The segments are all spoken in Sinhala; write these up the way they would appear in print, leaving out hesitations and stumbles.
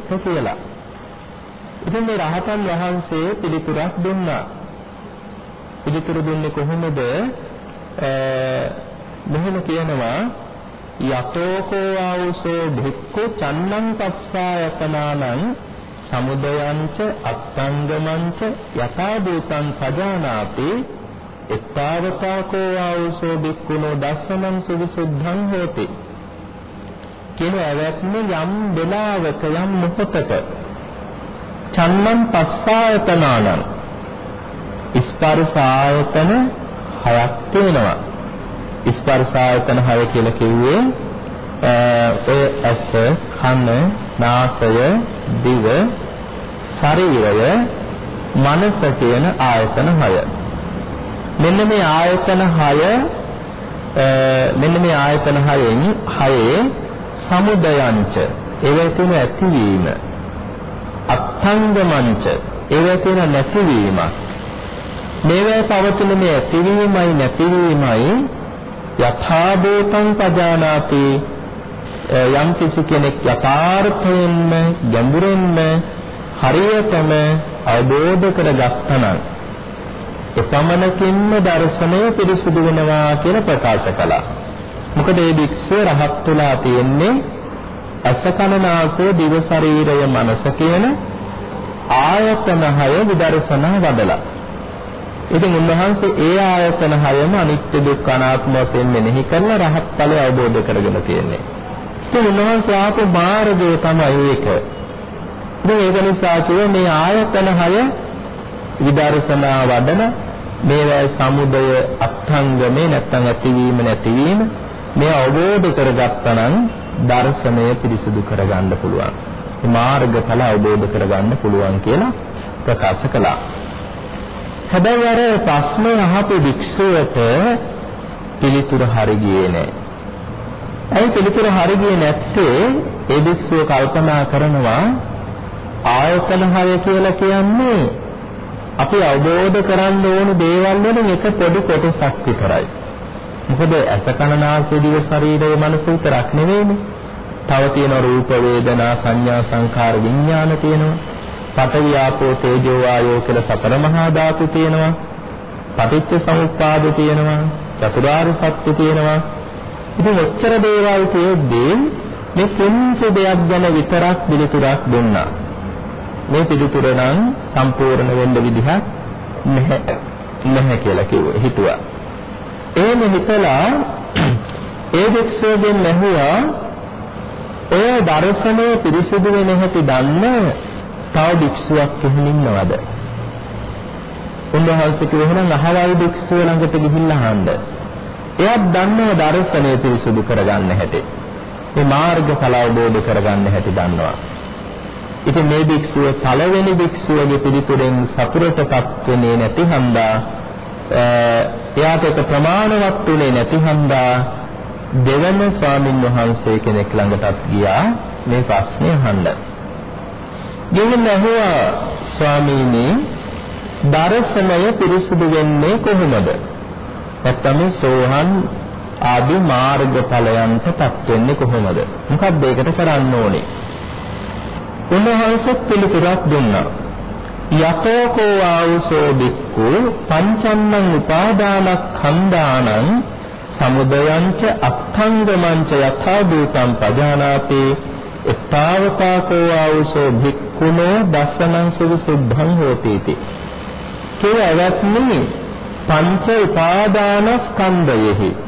කියලා. ඉතින් මේ රහතන් වහන්සේ පිළිතුරක් දුන්නා. පිළිතුරු දුන්නේ කොහොමද? මෙහෙම කියනවා යතෝකෝ ආවසෝ භික්ඛු චන්නං පස්සායතනානං සමුදයංච අත්තංගමංච යථා භූතං පජානාති එත්තාවතාකෝ ආවසෝ භික්ඛුනෝ දස්සනං සුවිසුද්ධං හෝති. කියන අවැත්ම යම් වෙලාවක යම් මොහොතක චන්නං පස්සායතනානං ස්පර්ශ ආයතන හයක් තියෙනවා. ස්පර්ශ ආයතන හය කියලා කිව්වේ ඔය ඇස, කන, නාසය, දිව, ශරීරය, මනස කියන ආයතන හය. මෙන්න මේ ආයතන හයෙන් හයේ සමුදයංච ඒවැ තියෙන ඇතිවීම, අත්ංගමංච ඒවැ තියෙන නැතිවීම. මේවැ පවතින මේ ඇතිවීමයි නැතිවීමයි යථා භූතං පජානාති. යම් කිසි කෙනෙක් යථාර්ථයෙන්ම ගැඹුරින්ම හරියටම අවබෝධ කරගත්තා නම් එපමණකින්ම දර්ශනය පිරිසුදු වෙනවා කියලා ප්‍රකාශ කළා. මොකද මේ භික්ෂුව රහත් වෙලා තියෙන්නේ අස කන නාසය දිව ශරීරය මනස කියන ආයතන හය විදර්ශනා වඩලා. ඉතින් උන්වහන්සේ ඒ ආයතන හයම අනිත්‍ය දුක්ඛ අනාත්ම වශයෙන් මෙනෙහි කරලා රහත් ඵලය අවබෝධ කරගෙන තියෙන්නේ. ඉතින් උන්වහන්සේ ආපු මාර්ගය තමයි ඒක. ඉතින් ඒක නිසා කියන්නේ මේ ආයතන හය විදර්ශනා වඩන මේවා සමුදය අත්ංගමේ නැත්නම් ඇතිවීම නැතිවීම මේ අවබෝධ කරගත්තා නම් දර්ශනය පිරිසුදු කරගන්න පුළුවන්. මේ මාර්ගඵල අවබෝධ කරගන්න පුළුවන් කියලා ප්‍රකාශ කළා. හැබැයි අර ප්‍රශ්නේ අහපු භික්ෂුවට පිළිතුර හරි ගියේ නැහැ. ඇයි පිළිතුර හරි ගියේ නැත්තේ? ඒ භික්ෂුව කල්පනා කරනවා ආයතන හය කියලා කියන්නේ අපි අවබෝධ කරගන්න ඕන දේවල් වලින් එක පොඩි කොටසක් විතරයි. මොකද ඇස කන නාසය දිව ශරීරය මනස විතරක් නෙවෙයිනේ. තව තියෙන රූප වේදනා සංඥා සංඛාර විඥාන තියෙනවා. පඨවි ආපෝ තේජෝ වායෝ කියලා සතර මහා ධාතු තියෙනවා. පටිච්ච සමුප්පාද තියෙනවා. චතුරාර්ය සත්‍ය තියෙනවා. ඉතින් ඔච්චර දේවල් තියෙද්දී මේ පුංචි දෙයක් ගැන විතරක් පිළිතුරක් දුන්නා. මේ පිළිතුර නම් සම්පූර්ණ වෙන්න විදිහක් නැහැ කියලා හිතුවා. එහෙම හිතලා ඒ භික්ෂුවගෙන් ඇහුවා ඔය දර්ශනය පිරිසිදු වෙන හැටි දන්න තව භික්ෂුවක් එහෙම ඉන්නවද? උන්වහන්සේ කියනවා අහවල් භික්ෂුව ළඟට ගිහිල්ලා අහන්න. එයාත් දන්නවා දර්ශනය පිරිසිදු කරගන්න හැටි. මේ මාර්ගඵල අවබෝධ කරගන්න හැටි දන්නවා. ඉතින් මේ භික්ෂුව පළවෙනි භික්ෂුවගේ පිළිතුරෙන් සතුටටපත් වෙන්නේ නැති හන්දා එයාට ඒක ප්‍රමාණවත් උනේ නැති හන්දා දෙවන ස්වාමින් වහන්සේ කෙනෙක් ළඟටත් ගියා මේ ප්‍රශ්නේ අහන්න. ගෙවින් ඇහුවා ස්වාමීනි දර්ශනය පිරිසුදු වෙන්නේ කොහොමද? නැත්නම් සෝහන් ආදී මාර්ගඵලයන්ටපත් වෙන්නේ කොහොමද? මොකක්ද ඒකට කරන්න ඕනේ? උන්වහන්සේ පිළිතුරක් දුන්නා. යතෝකෝ ආවසෝ බික්ඛු පංචන්නං උපාදානස්කන්ධානං සමුදයංච අත්ථංගමංච යථා භූතං පජානාති එත්තාවතාකෝ ආවසෝ භික්ඛුනෝ දස්සනං සුවිසුද්ධං හෝති. කියවත්නි පංච උපාදානස්කන්ධයෙහි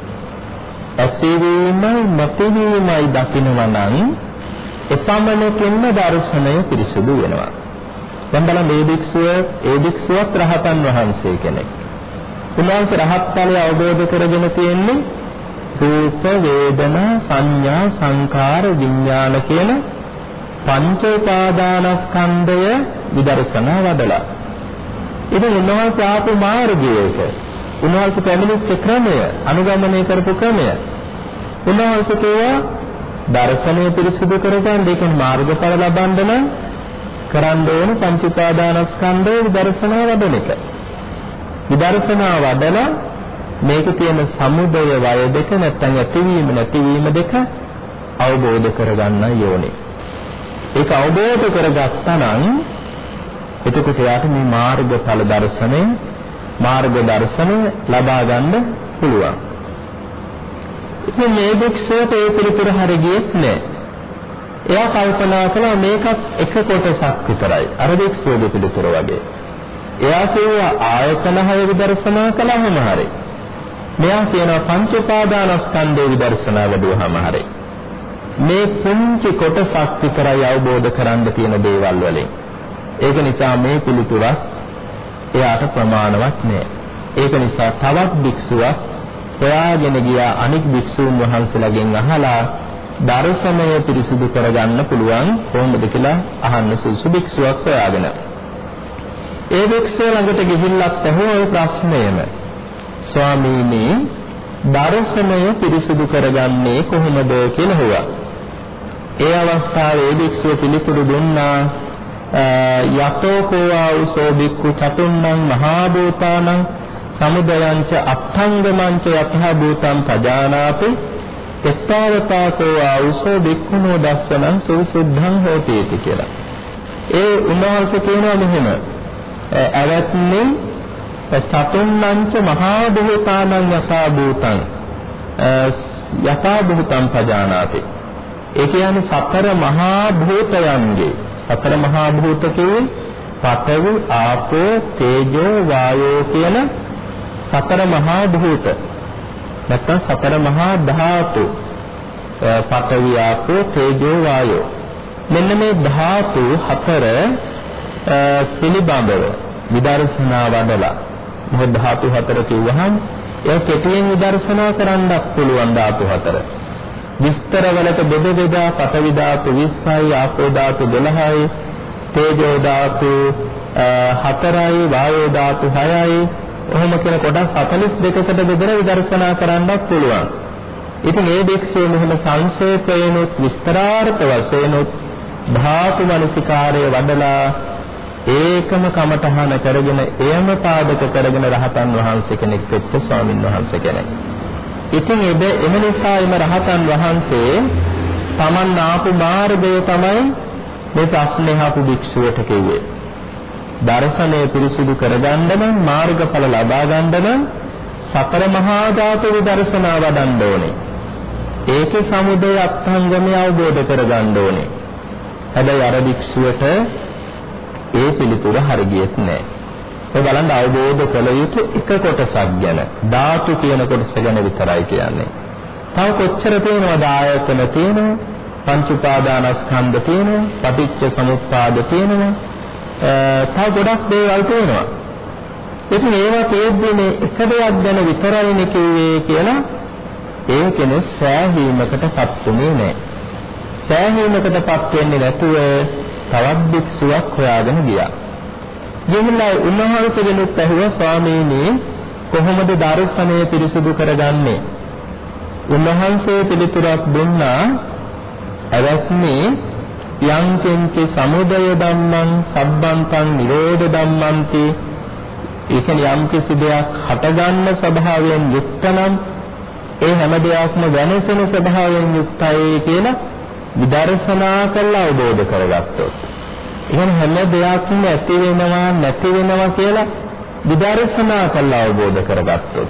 ඇතිවීමයි නැතිවීමයි දකිනවා නම් එපමණකින්ම දර්ශනය පිරිසුදු වෙනවා. දැන් බලන්න මේ භික්ෂුවත් රහතන් වහන්සේ කෙනෙක්. උන්වහන්සේ රහත් ඵලය අවබෝධ කරගෙන තියෙන්නේ රූප වේදනා සංඥා සංකාර විඥාන කියන පංච උපාදානස්කන්ධය විදර්ශනා වඩලා. ඉතින් උන්වහන්සේ ආපු මාර්ගයක උන්වහන්සේ පැමිණිච්ච ක්‍රමය අනුගමනය කරපු ක්‍රමය උන්වහන්සේ කියවා දර්ශනය පිරිසිදු කරගන්න ඒක මාර්ගඵල ලබන්න නම් කරන්න ඕන පංච උපාදානස්කන්ධය විදර්ශනා වඩන එක. විදර්ශනා වඩලා මේකේ තියෙන සමුදය වය දෙක නැත්නම් ඇතිවීම නැතිවීම දෙක අවබෝධ කරගන්න ඕනේ. ඒක අවබෝධ කරගත්තා නම් එතකොට යාට මේ මාර්ගඵල දර්ශනය ලබා ගන්න පුළුවන්. ඉතින් මේ භික්ෂුවට ඒ පිළිතුර හරියට නෑ. එයා කල්පනා කළා මේකත් එක කොටසක් විතරයි. අර භික්ෂුවගේ පිළිතුර වගේ. එයා කියුවා ආයතන 6 විදර්ශනා කළාම හරි. මෙයා කියනවා පංච උපාදානස්කන්ධේ විදර්ශනා වැඩුවාම හරි. මේ පුංචි කොටසක් විතරයි අවබෝධ කරගන්න තියෙන දේවල් වලින්. ඒක නිසා මේ පිළිතුරක් එයාට ප්‍රමාණවත් නෑ. ඒක නිසා තවත් භික්ෂුවක් හොයාගෙන ගියා අනික් භික්ෂුන් වහන්සේලාගෙන් අහලා දර්ශනය පිරිසිදු කරගන්න පුළුවන් කොහොමද කියලා අහන්න සුසු භික්ෂුවක් සොයාගෙන. ඒ භික්ෂුව ළඟට ගිහිල්ලත් ඇහුවා ওই ප්‍රශ්නයම. ස්වාමීනි දර්ශනය පිරිසිදු කරගන්නේ කොහොමද කියලා හුවා. ඒ අවස්ථාවේ භික්ෂුව පිළිතුරු දුන්නා යතෝ කෝවාඋසෝ භික්ඛු චතුන්නං මහා භූතානං සමුදයංච අට්ඨංගමංච යතහ භූතං පජානාති එත්තාවතා කෝවාඋසෝ භික්ඛුනෝ දස්සනං සුසුද්ධං හෝති කියලා. ඒ උන්වහන්සේ කියනවා මෙහෙම අවත්නේ චතුන්නංච මහා භූතානං යථා භූතං පජානාති. ඒ කියන්නේ සතර මහා භූතයන්ගේ සතර මහා භූත කියන්නේ පඨවි ආපෝ තේජෝ වායෝ කියන සතර මහා භූත. නැත්නම් සතර මහා ධාතු. පඨවි ආපෝ තේජෝ වායෝ. මෙන්න මේ ධාතු හතර පිළිබඳව විදර්ශනා වඩලා මොකද ධාතු හතර කිව්වහම ඒ කෙටියෙන් විදර්ශනා කරන්නත් පුළුවන් ධාතු හතර. විස්තර වලට බෙදා පඨවි ධාතු 20යි ආපෝ ධාතු 12යි තේජෝ ධාතු 4යි වායෝ ධාතු 6යි ඔහොම කියන කොටස් 42කට බෙදලා විදර්ශනා කරන්නත් පුළුවන්. ඉතින් මේ භික්ෂුව මෙහෙම සංක්ෂේපයෙන්ුත් විස්තරාර්ථ වශයෙන්ුත් ධාතු මනසිකාරය වඩලා ඒකම කමඨහන කරගෙන එයම පාදක කරගෙන රහතන් වහන්සේ කෙනෙක් වෙච්ච ස්වාමින් වහන්සේ කෙනෙක්. ඉතින් එම නිසා එම රහතන් වහන්සේ තමන් ආපු මාර්ගය තමයි මේ ප්‍රශ්නේ ආපු භික්ෂුවට කිව්වේ. දර්ශනය පිරිසිදු කරගන්න නම් මාර්ගඵල ලබා ගන්න නම් සතර මහා ධාතු විදර්ශනා වඩන්න ඕනේ. ඒකේ සමුදය අත්ංගමය අවබෝධ කරගන්න ඕනේ. හැබැයි අර භික්ෂුවට ඒ පිළිතුර හරියට නෑ. ඒ බලන්න අවබෝධ කළ යුතු එක කොටසක් ගැන ධාතු කියන කොටස ගැන විතරයි කියන්නේ. තව කොච්චර තියෙනවද ආයතන තියෙනවා, පංච උපාදානස්කන්ධ තියෙනවා, පටිච්ච සමුප්පාද තියෙනවා, තව ගොඩක් දේවල් තියෙනවා. ඉතින් ඒවා තියෙද්දී මේ එක දෙයක් ගැන විතරයිනේ කිව්වේ කියලා ඒකෙන සෑහීමකටපත් උනේ නෑ. සෑහීමකටපත් වෙන්නේ නැතුව තවත් භික්ෂුවක් හොයාගෙන ගියා. ගිහිල්ලා උන්වහන්සේගෙනුත් ඇහුවා ස්වාමීනි කොහොමද දර්ශනය පිරිසුදු කරගන්නේ? උන්වහන්සේ පිළිතුරක් දුන්නා අවත්මේ යං කිංච සමුදය ධම්මං සබ්බන්තං නිරෝධ ධම්මන්ති. ඒ කියන්නේ යම් කිසි දෙයක් හටගන්න ස්වභාවයෙන් යුක්ත නම් ඒ හැම දෙයක්ම වෙනසෙන ස්වභාවයෙන් යුක්තයි කියලා විදර්ශනා කරලා අවබෝධ කරගත්තොත්. ඉතින් හැම දෙයක්ම ඇති වෙනවා නැති වෙනවා කියලා විදර්ශනා කරලා අවබෝධ කරගත්තොත්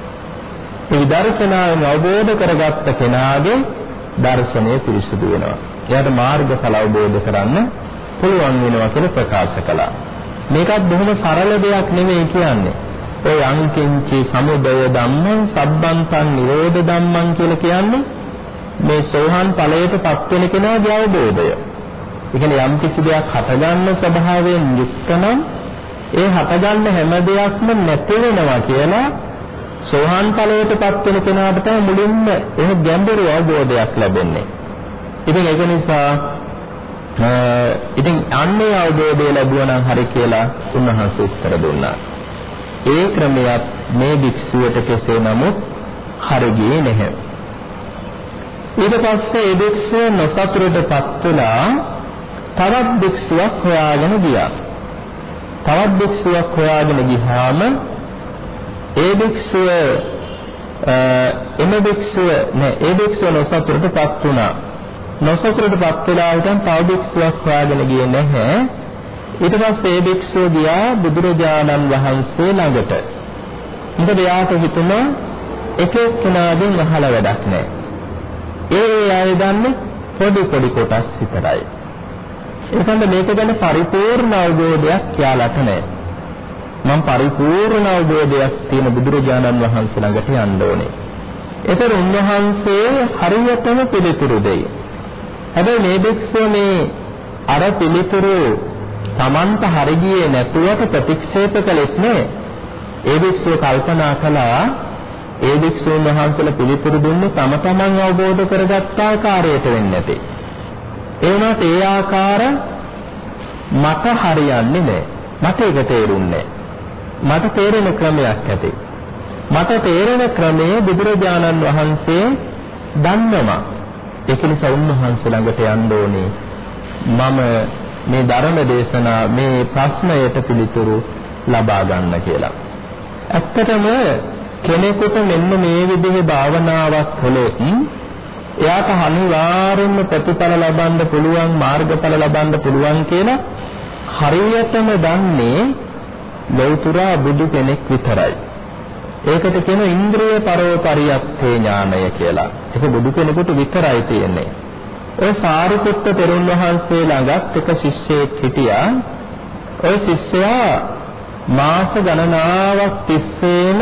ඒ විදර්ශනාවෙන් අවබෝධ කරගත්ත කෙනාගේ දර්ශනය පිරිසුදු වෙනවා. එයාට මාර්ගඵල අවබෝධ කරන්න පුළුවන් වෙනවා කියලා ප්‍රකාශ කළා. මේකත් බොහොම සරල දෙයක් නෙමෙයි කියන්නේ. ඔය අංකින්චි සමුදය ධම්මං සබ්බන්තං නිරෝධ ධම්මං කියලා කියන්නේ මේ සෝහන් ඵලයටපත් වෙන කෙනාගේ අවබෝධය. ඒ කියන්නේ යම් කිසි දෙයක් හටගන්න ස්වභාවයෙන් යුක්ත නම් ඒ හටගන්න හැම දෙයක්ම නැති වෙනවා කියලා සෝහන් ඵලයටපත් වෙන කෙනාට තමයි මුලින්ම එහෙ ගැඹුරු අවබෝධයක් ලැබෙන්නේ. ඉතින් ඒක නිසා ඉතින් අන්නේ අවබෝධය ලැබුවා නම් හරි කියලා උන්වහන්සේ උත්තර දුන්නා. ඒ ක්‍රමයක් මේ භික්ෂුවට කෙසේ නමුත් හරි ගියේ නැහැ. ඊට පස්සේ ඒ භික්ෂුව නොසතුටටපත් වෙලා තවත් භික්ෂුවක් හොයාගෙන ගියා. තවත් භික්ෂුවක් හොයාගෙන ගියාම ඒ භික්ෂුව ඒ භික්ෂුව නොසතුටටපත් වුණා. නොසතුටටපත් වෙලා හිටන් තව භික්ෂුවක් හොයාගෙන ගියේ නැහැ. ඊට පස්සේ ඒ භික්ෂුව ගියා බුදුරජාණන් වහන්සේ ළඟට. මොකද එයාට හිතුණා එක එක්කෙනාගෙන් අහලා වැඩක් නැහැ. ඒ අය දන්නේ පොඩි කොටස් විතරයි. ඒකෙන්ද මේක ගැන පරිපූර්ණ අවබෝධයක් යාලට නැහැ. මම පරිපූර්ණ අවබෝධයක් තියෙන බුදුරජාණන් වහන්සේ ළඟට යන්න ඕනේ. ඒතර උන්වහන්සේ හරියටම පිළිතුරු දෙයි. හැබැයි මේ භික්ෂුව මේ අර පිළිතුරු Tamanta හරි ගියේ නැතුවට ප්‍රතික්ෂේප කළෙත් නෑ. ඒ භික්ෂුව කල්පනා කළා ඒ භික්ෂුන් වහන්සේලා පිළිතුරු දුන්නේ තම තමන් අවබෝධ කරගත් ආකාරයට වෙන්නේ නැති. ඒ වුණාට ඒ ආකාර මට හරියන්නේ නෑ. මට ඒක තේරුන්නේ නෑ. මට තේරෙන ක්‍රමයක් ඇති. මට තේරෙන ක්‍රමයේ බුදුරජාණන් වහන්සේ දන්නවා. ඒක නිසා උන්වහන්සේ ළඟට යන්න ඕනේ. මම මේ ධර්ම දේශනා මේ ප්‍රශ්නයට පිළිතුරු ලබා ගන්න කියලා. ඇත්තටම කෙනෙකුට මෙන්න මේ විදිහේ භාවනාවක් කළොත් එයාට අනිවාර්යෙන්ම ප්‍රතිඵල ලබන්න පුළුවන් මාර්ගඵල ලබන්න පුළුවන් කියලා හරියටම දන්නේ ලෞතර බුදු කෙනෙක් විතරයි. ඒකට කියන ඉන්ද්‍රිය පරෝපරියත්තේ ඥානය කියලා. ඒක බුදු කෙනෙකුට විතරයි තියෙන්නේ. ඔය සාරිපුත්ත තෙරුන් වහන්සේ ළඟත් එක ශිෂ්‍යයෙක් හිටියා. ඔය ශිෂ්‍යයා මාස ගණනාවක් තිස්සේම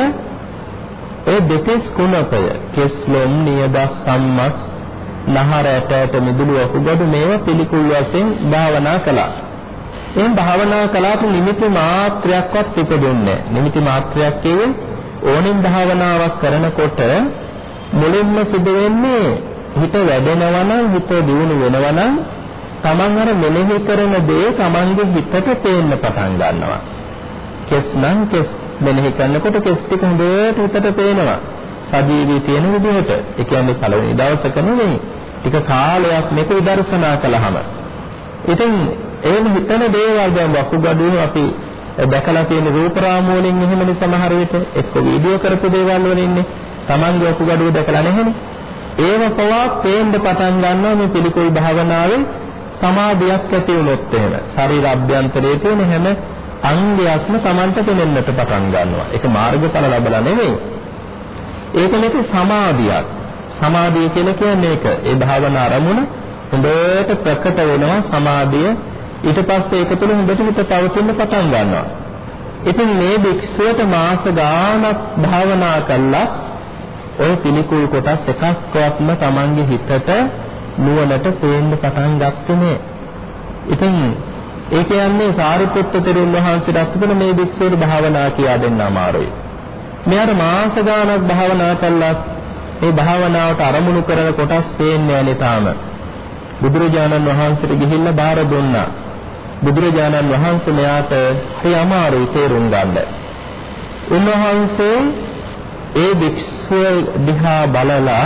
ඒ දෙකස් කුණපය කෙස්ලොම් නියද සම්මස් නහර ඇටට මිදුළු අකුගඩු මේවා පිළිකුල් වශයෙන් භාවනා කළා. එම් භාවනා කළාට නිමිති මාත්‍රයක්වත් ඉපදුන්නේ නැහැ. නිමිති මාත්‍රයක් කියන්නේ ඕනෙන් භාවනාවක් කරනකොට මුලින්ම සිදු වෙන්නේ හිත වැඩෙනවා නම් හිත දියුණු වෙනවා නම් තමන් අර මෙනෙහි කරන දේ තමන්ගේ හිතට පේන්න පටන් ගන්නවා. කෙස් නම් කෙස් මෙනෙහි කරනකොට කෙස් ටික හොඳට හිතට පේනවා. සජීවී තියෙන විදිහට. ඒ කියන්නේ පළවෙනි දවසක නෙවෙයි. ටික කාලයක් මේක විදර්ශනා කළාම. ඉතින් එහෙම හිතන දේවල් දැන් වකුගඩුව අපි දැකලා තියෙන රූප රාමු වලින් එහෙමනේ සමහර විට එක්ක වීඩියෝ කරපු දේවල් වල ඉන්නේ. තමන්ගේ වකුගඩුව දැකලා නැහෙනේ. ඒව පවා පේන්න පටන් ගන්නවා මේ පිළිකුල් භාවනාවෙන් සමාධියක් ඇති වුණොත් එහෙම. ශරීර අභ්‍යන්තරයේ තියෙන හැම අංගයක්ම තමන්ට පෙනෙන්නට පටන් ගන්නවා. ඒක මාර්ගඵල ලැබලා නෙමෙයි. ඒක නෙක සමාධියක්. සමාධිය කියලා කියන්නේ ඒක. ඒ භාවනා අරමුණ හොඳට ප්‍රකට වෙනවා සමාධිය. ඊට පස්සේ ඒක තුළ හොඳට හිත පවතින්න පටන් ගන්නවා. ඉතින් මේ භික්ෂුවට මාස ගාණක් භාවනා කළා ඔය පිළිකුල් කොටස් එකක්වත්ම තමන්ගේ හිතට නුවණට පේන්න පටන් ගත්තේ නෑ. ඉතින් ඒ කියන්නේ සාරිපුත්ත තෙරුන් වහන්සේට අපිට මේ භික්ෂුවට භාවනා කියා දෙන්න අමාරුයි. මෙයාට මාස ගාණක් භාවනා කළා ඒ භාවනාවට අරමුණු කරන කොටස් පේන්නේ නැහැ තාම. බුදුරජාණන් වහන්සේට ගිහිල්ලා බාර දුන්නා. බුදුරජාණන් වහන්සේ මෙයාට හරි අමාරුයි තේරුම් ගන්න. උන්වහන්සේ ඒ භික්ෂුව දිහා බලලා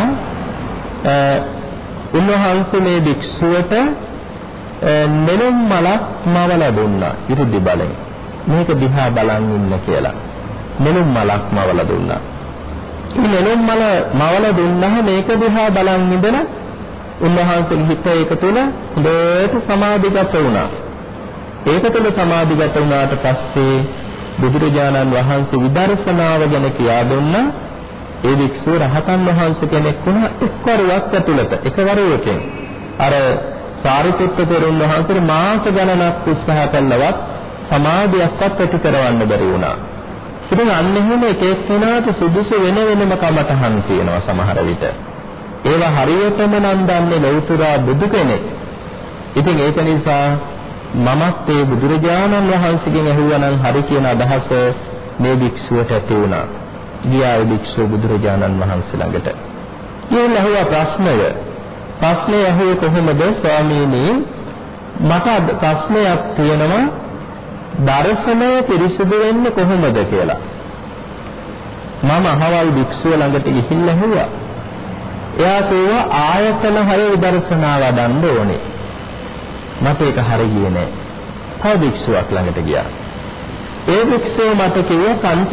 උන්වහන්සේ මේ භික්ෂුවට නෙළුම් මලක් මවලා දුන්නා ඉරිදි බලෙන්. මේක දිහා බලන් ඉන්න කියලා. නෙළුම් මලක් මවලා දුන්නා. මේ නෙළුම් මල මවලා දුන්නාම මේක දිහා බලන් ඉඳලා උන්වහන්සේගේ හිත ඒක තුළ හොඳට සමාධිගත වුණා. ඒක තුළ සමාධිගත වුණාට පස්සේ බුදුරජාණන් වහන්සේ විදර්ශනාව ගැන කියා දුන්නා. ඒ වික්ෂුව රහතන් වහන්සේ කෙනෙක් වුණා එක්වරුවක් ඇතුළත එකවරුවකින්. අර සාරිපුත්ත තෙරුන් වහන්සේ මාස ගණනක් උත්සාහ කළවත් සමාධියක්වත් ඇති කරවන්න බැරි වුණා. ඉතින් අන්න එහෙම එක එක්කෙනාට සුදුසු වෙන වෙනම කමතහන් තියෙනවා සමහර විට. ඒවා හරියටම නම් දන්නේ ලෞතර බුදු කෙනෙක්. ඉතින් ඒක නිසා මමත් ඒ බුදුරජාණන් වහන්සේගෙන් ඇහුවා නම් හරි කියන අදහස මේ භික්ෂුවට ඇති වුණා. ගියා ඒ භික්ෂුව බුදුරජාණන් වහන්සේ ළඟට. ඊළඟ ඇහුවා ප්‍රශ්නය. ප්‍රශ්නේ ඇහුවේ කොහොමද ස්වාමීනි? මට ප්‍රශ්නයක් තියෙනවා. දර්ශනය පිරිසුදු වෙන්නේ කොහොමද කියලා. මම අහවල් භික්ෂුව ළඟට ගිහිල්ලා ඇහුවා. එයා කිව්වා ආයතන 6 විදර්ශනා වඩන්න ඕනේ. මට ඒක හරියන්නේ නැහැ. තව භික්ෂුවක් ළඟට ගියා. ඒ භික්ෂුව මට කිව්වා පංච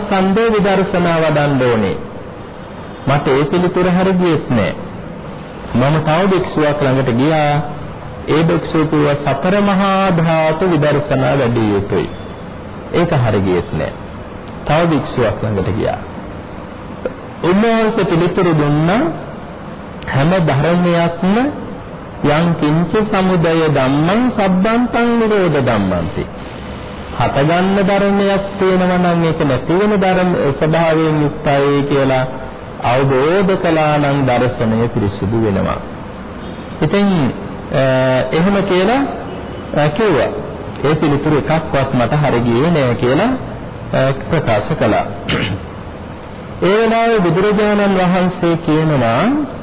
උපාදානස්කන්ධේ විදර්ශනා වඩන්න ඕනේ. මට ඒ පිළිතුර හරියෙත් නැහැ. මම තව භික්ෂුවක් ළඟට ගියා. ඒ භික්ෂුව කිව්වා සතර මහා ධාතු විදර්ශනා වැඩි යුතුයි. ඒක හරියට නෑ. තව භික්ෂුවක් ළඟට ගියා. උන්වහන්සේ පිළිතුරු දුන්නා හැම ධර්මයක්ම යං කිංච සමුදය ධම්මං සබ්බන්තං නිරෝධ ධම්මන්ති. හත ගන්න ධර්මයක් තියෙනවා නම් ඒක නැති වෙන ධර්ම ස්වභාවයෙන් යුක්තයි කියලා අවබෝධ කළා නම් දර්ශනය පිරිසුදු වෙනවා. ඉතින් එහෙම කියලා කිව්වා. ඒ පිළිතුරු එකක්වත් මට හරි ගියේ නෑ කියලා ප්‍රකාශ කළා. ඒ වෙලාවේ බුදුරජාණන් වහන්සේ කියනවා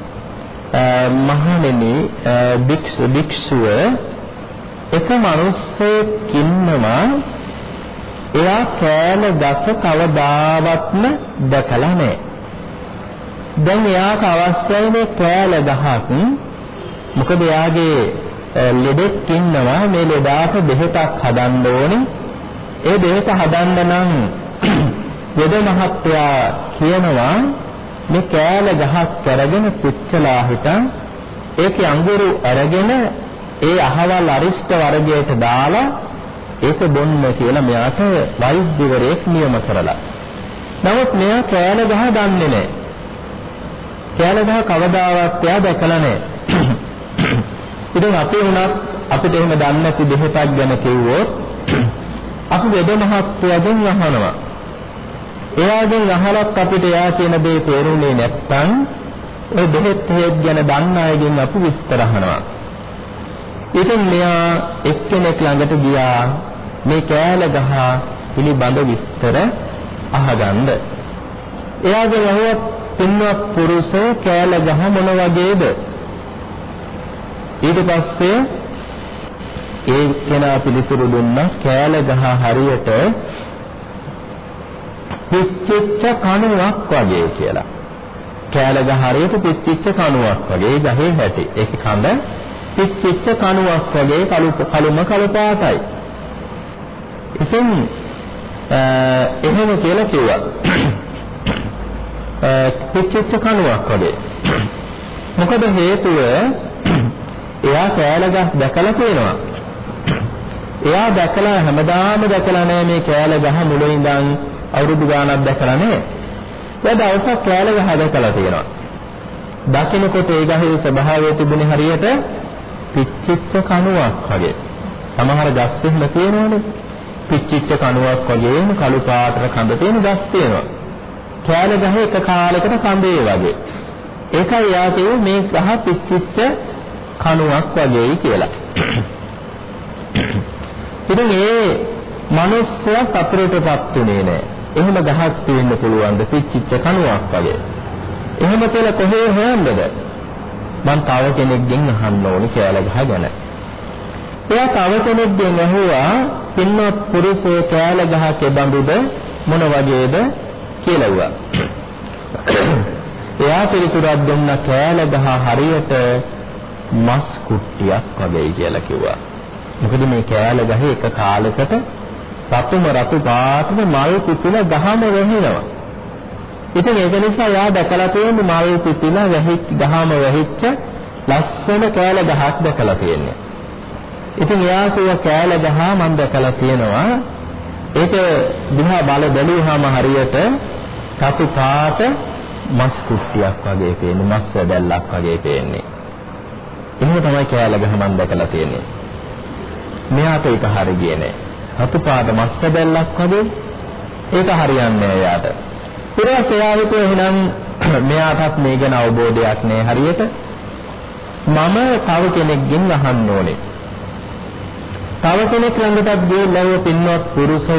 මහණෙනි භික්ෂුව එක මිනිස්සෙක් ඉන්නවා එයා කෑම ගස කවදාවත්ම දැකලා නැහැ. දැන් එයාට අවශ්‍යයි මේ කෑම ගහක්. මොකද එයාගේ ලෙඩෙක් ඉන්නවා මේ ලෙඩාට බෙහෙතක් හදන්න ඕනේ. ඒ බෙහෙත හදන්න නම් වෙද මහත්තයා කියනවා මේ කෑම ගහක් අරගෙන පුච්චලා හිටන් ඒකේ අඟුරු අරගෙන ඒ අහවල් අරිෂ්ඨ වර්ගයට දාලා ඒක බොන්න කියලා මෙයාට වෛද්‍යවරයෙක් නියම කරලා. නමුත් මෙයා කෑම ගහ දන්නේ නැහැ. කෑම ගහ කවදාවත් එයා දැකලා නැහැ. ඉතින් අපි උනත් අපිට එහෙම දන්නේ නැති දෙහෙතක් ගැන කිව්වොත් අපි වෙද මහත්තයාගෙන් අහනවා. එයාගෙන් අහලත් අපිට එයා කියන දේ තේරුනේ නැත්නම් ඒ දෙහෙත් ගැන දන්න අයගෙන් අපි විස්තර අහනවා. ඉතින් මෙයා එක්කෙනෙක් ළඟට ගියා මේ කෑල ගහ පිළිබඳ විස්තර අහගන්න. එයාගෙන් අහුවත් පින්වත් පුරුෂය කෑල ගහ මොන වගේද? ඊට පස්සේ ඒ කෙනා පිළිතුරු දුන්නා කෑල ගහ හරියට පිච්චිච්ච කණුවක් වගේ කියලා. කෑල ගහ හරියට පිච්චිච්ච කණුවක් වගේ ගහේ හැටි. ඒකේ කඳ පිච්චිච්ච කණුවක් වගේ කළුම කළු පාටයි. ඉතින් එහෙම කියලා කිව්වා. පිච්චිච්ච කණුවක් වගේ. මොකද හේතුව එයා කෑල ගස් දැකලා තියෙනවා. එයා දැකලා හැමදාම දැකලා නැහැ මේ කෑල ගහ මුල ඉඳන් අවුරුදු ගාණක් දැකලා නැහැ. ඒ දවසක් කෑල ගහ දැකලා තියෙනවා. දකින්නකොට ඒ ගහේ ස්වභාවය තිබුණේ හරියට පිච්චිච්ච කණුවක් වගේ. සමහර ගස් එහෙම තියෙනවනේ. පිච්චිච්ච කණුවක් වගේම කළු පාටට කඳ තියෙන ගස් තියෙනවා. කෑල ගහේ එක කාලයකට කඳේ වගේ. ඒකයි යා කිව්වේ මේ ගහ පිච්චිච්ච කණුවක් වගේයි කියලා. ඉතින් ඒ මනුස්සයා සතුටටපත් උනේ නැහැ. එහෙම ගහක් තියෙන්න පුළුවන් ද පිච්චිච්ච කණුවක් වගේ. එහෙම කියලා කොහේ හොයන්නද? මං තව කෙනෙක්ගෙන් අහන්න ඕනේ කෑල ගහ ගැන. එයා තව කෙනෙක්ගෙන් අහුවා පින්වත් පුරුෂය කෑල ගහ කෙබඳුද මොන වගේද කියලා ඇහුවා. එයා පිළිතුරක් දුන්න කෑල ගහ හරියට මස් කුට්ටියක් වගේ කියලා කිව්වා. මොකද මේ කෑල ගහේ එක කාලයකට රතු පාටම මල් පිපිල ගහම වැහිනවා. ඉතින් ඒක නිසා යා දැකලා තියෙන්නේ මල් පිපිල ගහම වැහිච්ච ලස්සන කෑල ගහක් දැකලා තියෙන්නේ. ඉතින් එයා කිව්වා කෑල ගහ මම දැකලා තියෙනවා. ඒක දිහා බැලුවාම හරියට රතු පාට මස් කුට්ටියක් වගේ පේන්නේ, මස් වැදල්ලක් වගේ පේන්නේ. එහෙම තමයි කෑල ගහ මම දැකලා තියෙන්නේ. මෙයාට ඒක හරිය ගියේ නෑ. රතු පාට මස් වැදල්ලක් වගේ ඒක හරියන්නේ නෑ එයාට. ඊට පස්සේ එයා හිතුවා එහෙනම් මෙයාටත් මේ ගැන අවබෝධයක් නෑ හරියට. මම තව කෙනෙක්ගෙන් අහන්න ඕනේ. තව කෙනෙක් ළඟටත් ගිහිල්ලා පින්වත් පුරුෂය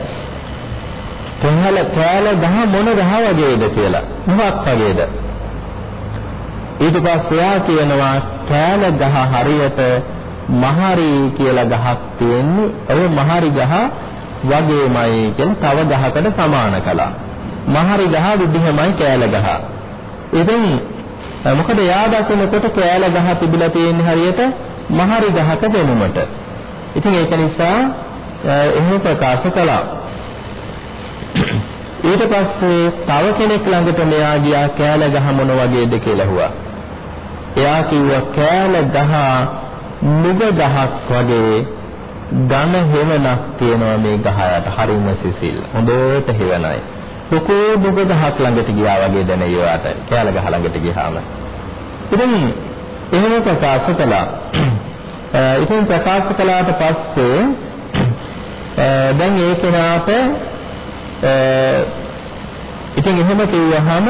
කෑල ගහ මොන ගහ වගේද කියලා. මොකක් වගේද? ඊට පස්සේ එයා කියනවා කෑල ගහ හරියට මහරි කියලා ගහක් තියෙන්නේ. ඒ මහරි ගහ වගේමයි කියන තව ගහකට සමාන කළා. මහරි ගහ විදිහමයි කෑල ගහ. ඉතින් මොකද එයා දකිනකොට කෑල ගහ තිබිලා තියෙන්නේ හරියට මහරි ගහක වෙනුමට. ඉතින් ඒක නිසා එහෙම ප්‍රකාශ කළා. ඊට පස්සේ තව කෙනෙක් ළඟට මෙයා ගියා කෑල ගහ මොන වගේද කියලා ඇහුවා. එයා කිව්වා කෑල ගහ නුග ගහක් වගේ ඝන හෙවණක් තියෙනවා මේ ගහයට. හරිම සිසිල්. හොඳට හෙවණයි. ලොකෝ නුග ගහක් ළඟට ගියා වගේ දැනෙයි ඔයාට. කෑල ගහ ළඟට ගියාම. ඉතින් එහෙම ප්‍රකාශ කළා. ඉතින් ප්‍රකාශ කළාට පස්සේ දැන් ඒ කෙනාට ඉතින් එහෙම කිව්වහම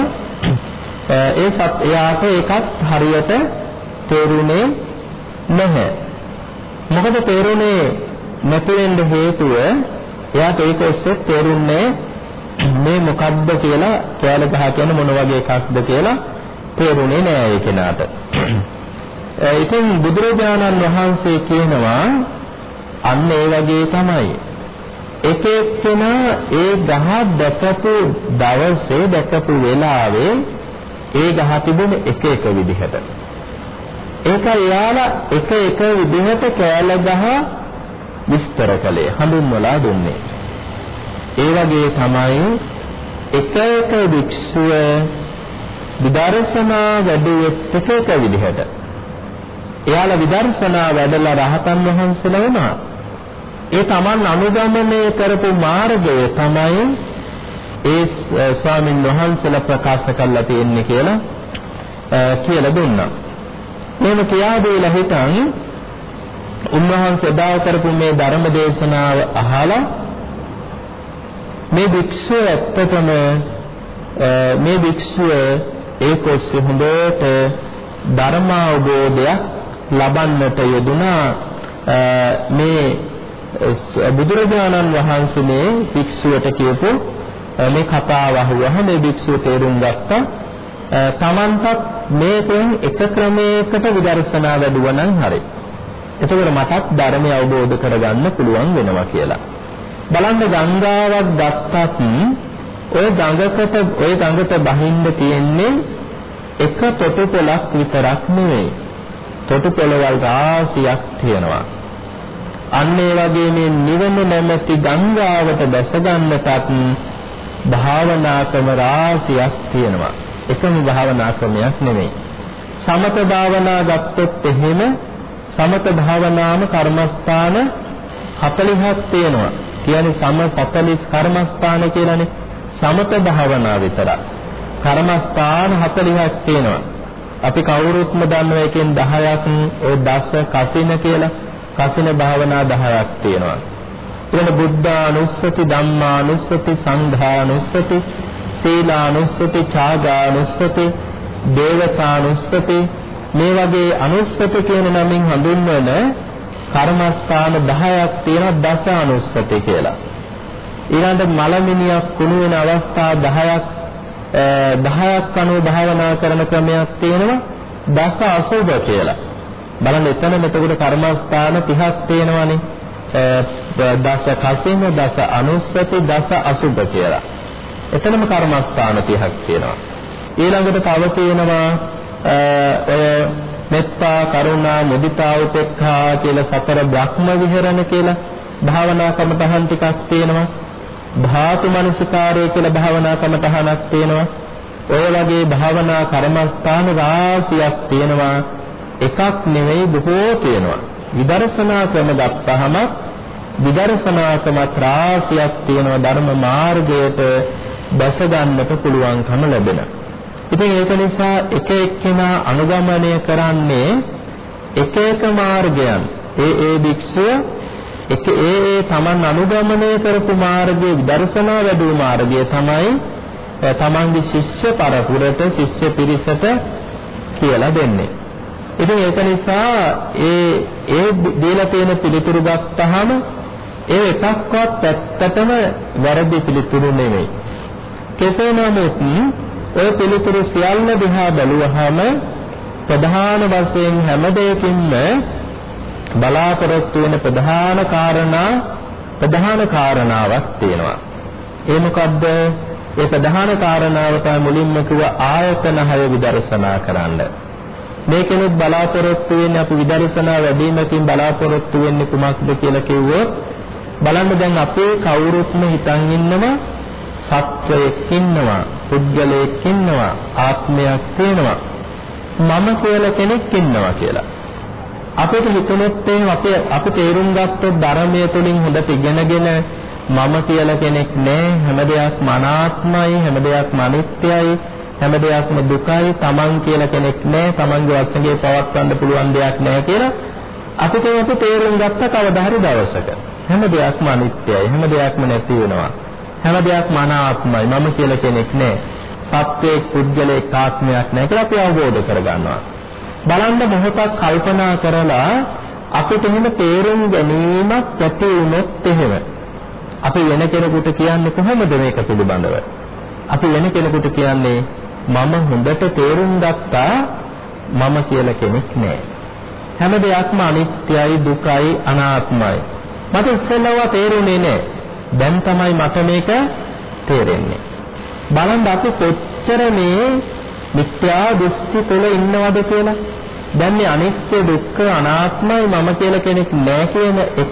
එයාට ඒකත් හරියට තේරුනේ නැහැ. මොකද තේරුනේ නැති වෙන්න හේතුව එයාට ඒක ඔස්සේ තේරුන්නේ මේ මොකද්ද කියලා, කෑල ගහ කියන්නේ මොන වගේ එකක්ද කියලා තේරුනේ නෑ ඒ කෙනාට. ඉතින් බුදුරජාණන් වහන්සේ කියනවා අන්න ඒ වගේ තමයි. එක එක්කෙනා ඒ ගහ දැකපු දවසේ දැකපු වෙලාවේ ඒ ගහ තිබුණ එක එක විදිහට. ඒක යාලා එක එක විදිහට කෑල ගහ විස්තර කළේ, හඳුන්වලා දුන්නේ. ඒ වගේ තමයි එක එක වික්ෂුව විදර්ශනා වැඩුවෙත් එක එක විදිහට. එයාලා විදර්ශනා වැඩලා රහතන් වහන්සේලා වුණා. ඒ Taman අනුගමනය කරපු මාර්ගය තමයි ඒ ස්වාමීන් වහන්සේලා ප්‍රකාශ කළා තියෙන්නේ කියලා දුන්නා. මේක කියා දීලා හිටන් උන්වහන්සේ දා කරපු මේ ධර්ම දේශනාව අහලා මේ භික්ෂුව ඇත්තටම මේ භික්ෂුව ඒකොස්සේ හොඳට ධර්ම අවබෝධයක් ලබන්නට යෙදුනා. මේ බුදුරජාණන් වහන්සේ මේ භික්ෂුවට කියපු මේ කතාව අහුවහම මේ භික්ෂුව තේරුම් ගත්තා තමන්ටත් මේකෙන් එක ක්‍රමයකට විදර්ශනා වැඩුවා නම් හරි. එතකොට මටත් ධර්මය අවබෝධ කරගන්න පුළුවන් වෙනවා කියලා. බලන්න ගංගාවක් ගත්තත් ඔය ගඟට බහින්න තියෙන්නේ එක තොටුපළක් විතරක් නෙවෙයි. තොටුපළවල් රාශියක් තියෙනවා. අන්න ඒ වගේ මේ නිවන නැමැති ගංගාවට දැස ගන්නටත් භාවනා ක්‍රම රාශියක් තියෙනවා. එකම භාවනා ක්‍රමයක් නෙවෙයි. සමත භාවනා ගත්තොත් එහෙම සමත භාවනාම කර්මස්ථාන 40ක් තියෙනවා. කියන්නේ සම 40 කර්මස්ථාන කියලානේ. සමත භාවනා විතරක් කර්මස්ථාන 40ක් තියෙනවා. අපි කවුරුත්ම දන්නවා එකෙන් 10ක් ඔය දස කසින කියලා. කසින භාවනා 10ක් තියෙනවා. ඊළඟ බුද්ධානුස්සති, ධම්මානුස්සති, සංඝානුස්සති, සීලානුස්සති, ඡාගානුස්සති, දේවතානුස්සති, මේ වගේ අනුස්සති කියන නමින් හඳුන්වන කර්මස්ථාන 10ක් තියෙනවා. දස අනුස්සති කියලා. ඊළඟ මලමිනියක් කුණු වෙන අවස්ථා 10ක් අනුව භාවනා කරන ක්‍රමයක් තියෙනවා. දස අසුභ කියලා. බලන්න එතන මෙතකොට කර්මස්ථාන 30ක් තියෙනවානේ. දස කසින, දස අනුස්සති, දස අසුභ කියලා. එතනම කර්මස්ථාන 30ක් තියෙනවා. ඊළඟට තව තියෙනවා ඔය මෙත්තා, කරුණා, මුදිතා, උපේක්ඛා කියලා සතර බ්‍රහ්ම විහරණ කියලා භාවනා කමතහන් ටිකක් තියෙනවා. ධාතු මනසිකාරය කියලා භාවනා කමතහනක් තියෙනවා. ඔය වගේ භාවනා කර්මස්ථාන රාශියක් තියෙනවා. එකක් නෙවෙයි බොහෝ තියෙනවා. විදර්ශනා ක්‍රම ගත්තහම විදර්ශනා ක්‍රම රාශියක් තියෙනවා. ධර්ම මාර්ගයට දැස ගන්නට පුළුවන්කම ලැබෙන. ඉතින් ඒක නිසා එක එක්කෙනා අනුගමනය කරන්නේ එක එක මාර්ගයන්. ඒ භික්ෂුව ඒ තමන් අනුගමනය කරපු මාර්ගයේ විදර්ශනා වැඩි මාර්ගය තමයි තමන්ගේ ශිෂ්‍ය පරපුරට ශිෂ්‍ය පිරිසට කියලා දෙන්නේ. ඉතින් ඒක නිසා ඒ දීලා තියෙන පිළිතුරු ගත්තහම ඒ එකක්වත් ඇත්තටම වැරදි පිළිතුරු නෙමෙයි. කෙසේ නමුත් ඔය පිළිතුරු සියල්ල දිහා බැලුවහම ප්‍රධාන වශයෙන් හැම දෙයකින්ම බලාපොරොත්තු වෙන ප්‍රධාන කාරණාවක් තියෙනවා. ඒ මොකද්ද? ඒ ප්‍රධාන කාරණාව තමයි මුලින්ම කිව්ව ආයතන 6 විදර්ශනා කරන්න. මේකෙනුත් බලාපොරොත්තු වෙන්නේ අපි විදර්ශනා වැඩිමකින් බලාපොරොත්තු වෙන්නේ කුමක්ද කියලා කිව්වොත් බලන්න දැන් අපේ කවුරුත්ම හිතන් ඉන්නවා සත්වයක් ඉන්නවා, පුද්ගලයෙක් ඉන්නවා, ආත්මයක් තියෙනවා. මම කියලා කෙනෙක් ඉන්නවා කියලා. අපිට හිතුනොත් අපි තේරුම් ගත්තොත් ධර්මයේ තුලින් හොඳට ඉගෙනගෙන මම කියලා කෙනෙක් නෑ, හැම දෙයක්ම අනාත්මයි, හැම දෙයක්ම අනිත්‍යයි, හැම දෙයක්ම දුකයි, තමන් කියලා කෙනෙක් නෑ, තමන්ගේ වශයෙන් පවත්වන්න පුළුවන් දෙයක් නෑ කියලා අපි තේරුම් ගත්ත කවදා හරි දවසක හැම දෙයක්ම අනිත්‍යයි, හැම දෙයක්ම නැති වෙනවා, හැම දෙයක්ම අනාත්මයි, මම කියලා කෙනෙක් නෑ, සත්‍යයේ පුද්ගලයේ ආත්මයක් නෑ කියලා අපි අවබෝධ කරගන්නවා. බලන්න මොහොතක් කල්පනා කරලා අපිට එහෙම තේරුම් ගැනීමක් ඇති වුණොත් එහෙම අපි වෙන කෙනෙකුට කියන්නේ කොහොමද මේක පිළිබඳව? අපි වෙන කෙනෙකුට කියන්නේ මම හොඳට තේරුම් ගත්තා මම කියලා කෙනෙක් නෑ. හැම දෙයක්ම අනිත්‍යයි, දුකයි, අනාත්මයි. මට ඉස්සෙල්ලා තේරුනේ නෑ. දැන් තමයි මට මේක තේරෙන්නේ. බලන්න අපි කොච්චර මේ මිත්‍යා දෘෂ්ටි තුළ ඉන්නවද කියලා. දැන් මේ අනිත්‍ය, දුක්ඛ, අනාත්මයි, මම කියලා කෙනෙක් නෑ කියන එකත්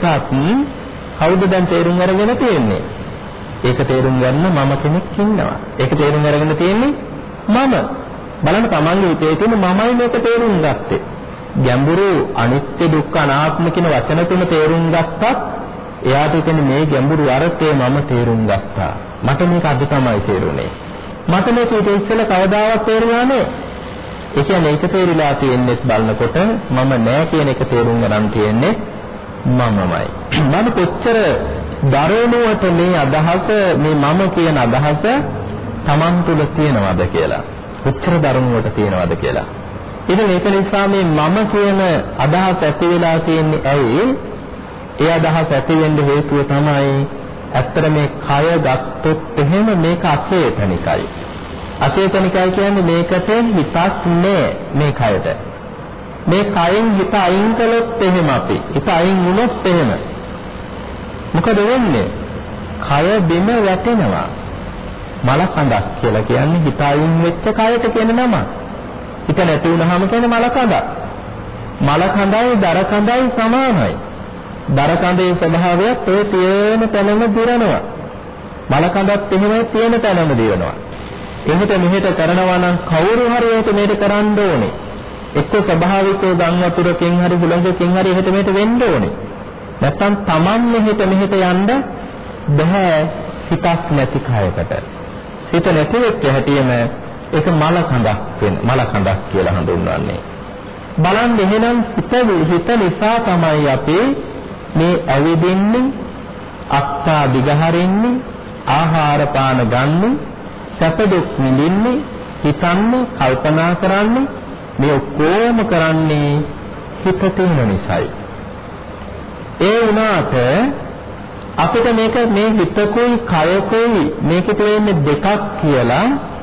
කවුද දැන් තේරුම් අරගෙන තියෙන්නේ? ඒක තේරුම් ගන්න මම කෙනෙක් ඉන්නවා. ඒක තේරුම් අරගෙන තියෙන්නේ මම. බලන්න තමන්ගේ හිතේ තියෙන මමයි මේක තේරුම් ගත්තේ. ගැඹුරු අනිත්‍ය, දුක්ඛ, අනාත්ම කියන වචන තුන තේරුම් ගත්තත් එයාට කියන්නේ මේ ගැඹුරු අර්ථය මම තේරුම් ගත්තා. මට මේක අද තමයි තේරුනේ. මට මේක ඊට ඉස්සෙල්ලා කවදාවත් තේරුණා නෑ. ඒ කියන්නේ ඒක තේරිලා තියෙන්නේ බලනකොට මම නෑ කියන එක තේරුම් ගන්න තියෙන්නේ මමමයි. මම කොච්චර දරුණුවට මේ අදහස, මේ මම කියන අදහස Taman තුල තියෙනවද කියලා. කොච්චර දරුණුවට තියෙනවද කියලා. ඉතින් ඒක නිසා මේ මම කියන අදහස ඇති වෙලා තියෙන්නේ ඇයි? ඒ අදහස ඇති වෙන්න හේතුව තමයි ඇත්තට මේ කය ගත්තොත් එහෙම මේක අචේතනිකයි. අචේතනිකයි කියන්නේ මේකට හිතක් නෑ මේ කයට. මේ කයෙන් හිත අයින් කළොත් එහෙම අපි හිත අයින් වුණොත් එහෙම මොකද වෙන්නේ? කය බිම වැටෙනවා. මල කඳක් කියලා කියන්නේ හිත අයින් වෙච්ච කයට කියන නම. හිත නැති වුණාම කියන්නේ මල කඳක්. මල කඳයි දර කඳයි සමානයි. දර කඳේ ස්වභාවයත් ඒ තියෙන තැනම දිරනවා. මල කඳත් එහෙමයි තියෙන තැනම දිරනවා. එහෙට මෙහෙට කරනවා නම් කවුරු හරි ඒක මේක කරන්න ඕනේ. එක්ක ස්වභාවිකව ගම් වතුරකින් හරි හුළඟකින් හරි එහෙට මෙහෙට වෙන්න ඕනේ. නැත්තම් Taman මෙහෙට මෙහෙට යන්න බෑ හිතක් නැති කයකට. හිත නැති වෙච්ච හැටියෙම ඒක මල කඳක් වෙන මල කඳක් කියලා හඳුන්වන්නේ. බලන්න එහෙනම් හිත නිසා තමයි අපි මේ ඇවිදින්නේ, අක්කා දිගහරින්නේ, ආහාර පාන ගන්නේ, සැප දුක් විඳින්නේ, හිතන්නේ, කල්පනා කරන්නේ, මේ ඔක්කොම කරන්නේ හිත තියෙන නිසායි. ඒ වුණාට අපිට මේක මේ හිතකුයි කයකුයි මේක තියෙන්නේ දෙකක් කියලා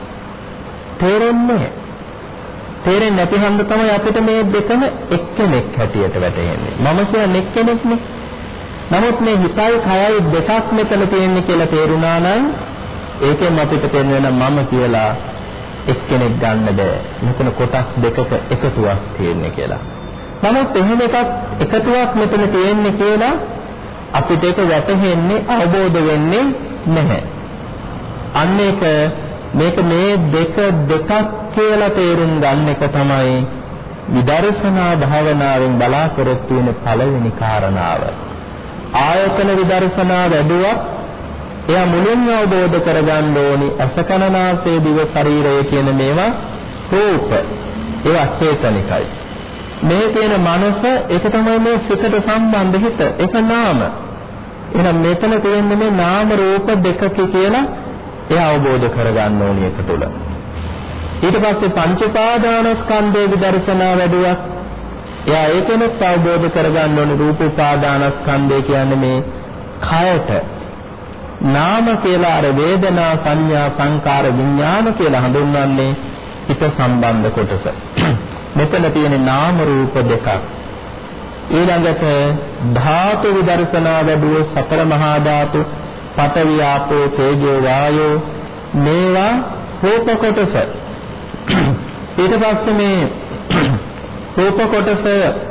තේරෙන්නේ නැති හන්ද තමයි අපිට මේ දෙකම එක්කෙනෙක් හැටියට වැටෙන්නේ. මම කියන්නේ එක්කෙනෙක්නේ. නමුත් මේ හිතයි කයයි දෙකක් මෙතන තියෙන්නේ කියලා තේරුණා නම් ඒකෙන් අපිට තේරෙනවා මම කියලා එක්කෙනෙක් ගන්න බෑ. මෙතන කොටස් දෙකක එකතුවක් තියෙන්නේ කියලා. නමුත් එහෙම එකතුවක් මෙතන තියෙන්නේ කියලා අපිට ඒක වැටහෙන්නේ, අවබෝධ වෙන්නේ නැහැ. අන්න ඒක මේක මේ දෙකක් කියලා තේරුම් ගන්න එක තමයි විදර්ශනා භාවනාවෙන් බලාපොරොත්තු වෙන පළවෙනි කාරණාව. ආයතන විදර්ශනා වැඩුවක් එයා මුලින්ම අවබෝධ කරගන්න ඕනි අසකනාසය දිව ශරීරය කියන මේවා රූප. ඒවා චේතනිකයි. මේ තියෙන මනස ඒක තමයි මේ සිතට සම්බන්ධ හිත. ඒක නාම. එහෙනම් මෙතන තියෙන්නේ මේ නාම රූප දෙකක කියලා එයා අවබෝධ කරගන්න ඕනි ඒක තුළ. ඊට පස්සේ පංච උපාදානස්කන්ධයේ විදර්ශනා වැඩුවක් එයා ඒකෙනුත් අවබෝධ කරගන්න ඕනි රූප උපාදානස්කන්ධය කියන්නේ මේ කයට නාම කියලා අර වේදනා සංඥා සංකාර විඥාන කියලා හඳුන්වන්නේ හිත සම්බන්ධ කොටස. මෙතන තියෙන නාම රූප දෙකක්. ඊළඟට ධාතු විදර්ශනා වැඩුව සතර මහා ධාතු පඨවි ආපෝ තේජෝ වායෝ මේවා රූප කොටස. ඊට පස්සේ මේ රූප කොටස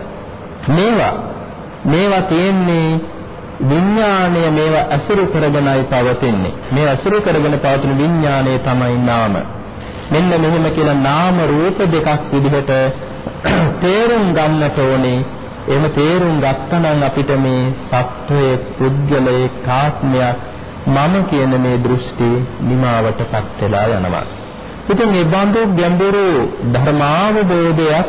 මේවා තියෙන්නේ විඥාණය මේවා අසුරු කරගෙනයි පවතින්නේ. මේ අසුරු කරගෙන පවතින විඥාණය තමයි නාම. මෙන්න මෙහෙම කියලා නාම රූප දෙකක් විදිහට තේරුම් ගන්නට ඕනේ. එහෙම තේරුම් ගත්තනම් අපිට මේ සත්වයේ පුද්ගලයේ ආත්මයක් මම කියන මේ දෘෂ්ටි නිමාවටපත් වෙලා යනවා. ඉතින් මේ බඳු ගැඹුරු ධර්මාවබෝධයක්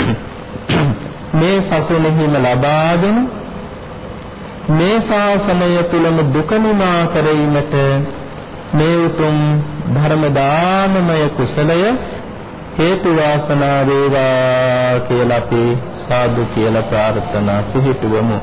මේ සසුනේහිම ලබාගෙන මේ ශාසනය තුලම දුක නිමා කිරීමට මේ උතුම් ධර්ම දානමය කුසලය හේතු වාසනා වේවා කියලා අපි සාදු කියලා ප්‍රාර්ථනා පිහිටුවමු.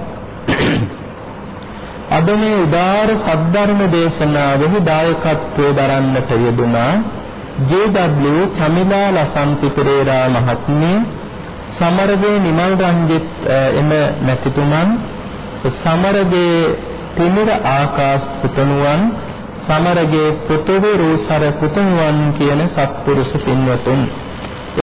අද මේ උදාර සද්ධර්ම දේශනාවෙහි දායකත්වයේ දරන්නට යෙදුනා ජේ.ඩබ්ලිව් චමිලා ලසන්ති පෙරේරා මහත්මිය, සමරගේ නිමල් රංජිත් එම මැතිතුමන්, සමරගේ තිමිර ආකාශ පුතණුවන්, සමරගේ පෘථිවි රූසර පුතණුවන් කියන සත්පුරුෂ පින්වතුන්